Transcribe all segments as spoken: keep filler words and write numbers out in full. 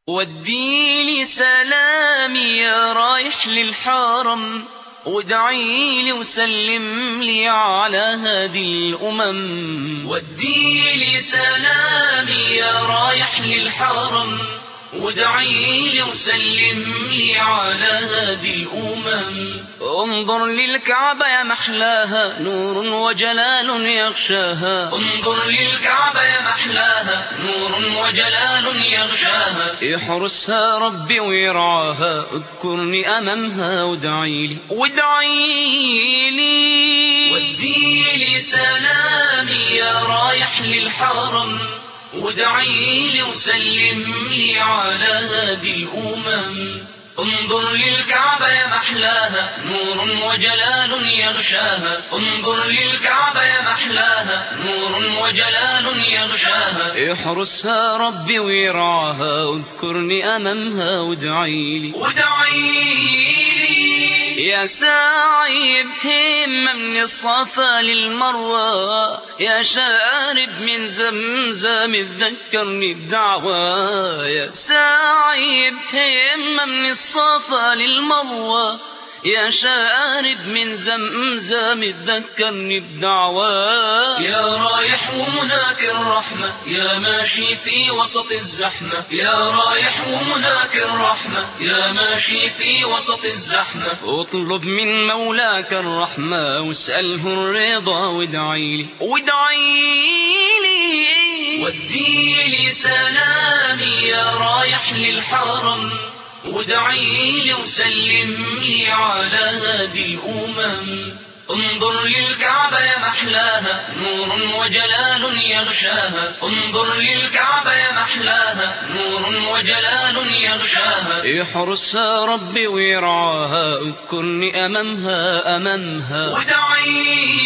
ودي لي سلامي يا رايح للحرم، وادعي لي وسلم لي على هذه الأمم. ودي لي سلامي يا رايح للحرم، وادعي لي وسلم لي على هذه الأمم. انظر للكعبة يا محلاها، نور وجلال يغشاها. انظر للكعبة يا محلاها، نور وجلال يغشاها. احرسها ربي ويرعاها، اذكرني أمامها وادعي لي وادعي لي. ودي لي سلامي يا رايح للحرم، وادعي لي وسلم لي على هذه الأمم. انظر للكعبة يا محلاها، نور وجلال يغشاها. انظر للكعبة يا محلاها، نور وجلال يغشاها. احرسها ربي ويرعاها، واذكرني أمامها وادعي لي وادعي لي. يا ساعي بهمة من الصفا للمروة، يا شارب من زمزم ذكرني بدعوة. يا ساعي بهمة من الصفا للمروة، يا شارب من زمزم ذكرني بدعوة. يا رايح ومناك الرحمة، يا ماشي في وسط الزحمة. يا رايح ومناك الرحمة، يا ماشي في وسط الزحمة. اطلب من مولاك الرحمة، واسأله الرضا وادعي لي وادعي لي. ودي لي سلامي يا رايح للحرم، وادعي لي وسلم لي على هذه الأمم. انظر للكعبة يا محلاها، نور وجلال يغشاها. انظر للكعبة يا محلاها، نور وجلال يغشاها. احرسها ربي ويرعاها، اذكرني أمامها أمامها وادعي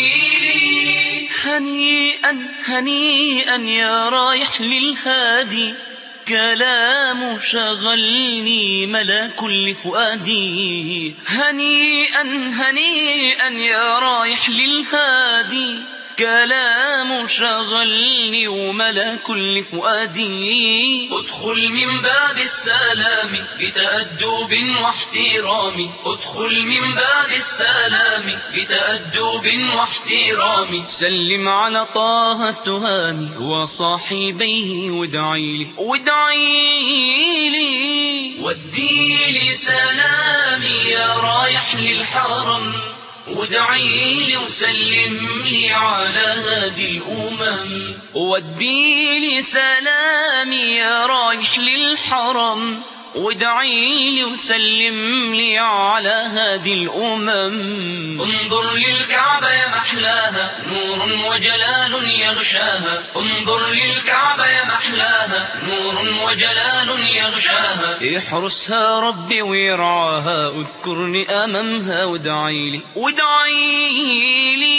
لي. هنيئا هنيئا يا رايح للهادي، كلام شغلني ملا كل فؤادي. هنيئا هنيئا يا رايح للهادي، كلام شغلني وملا كل فؤادي. ادخل من باب السلام بتأدب واحترام. ادخل من باب السلام بتأدب واحترام. سلم على طه التهامي وصاحبيه وادعي لي وادعي لي. ودي لي سلامي يا رايح للحرم، وادعي لي وسلم لي على هذه الأمم. ودي لي سلامي يا رايح للحرم، وادعي لي وسلم لي على هذه الأمم. انظر للكعبة يا محلاها، نور وجلال يغشاها. انظر للكعبة يا محلاها، نور وجلال يغشاها. احرسها ربي ويرعاها، اذكرني أمامها وادعي لي وادعي لي.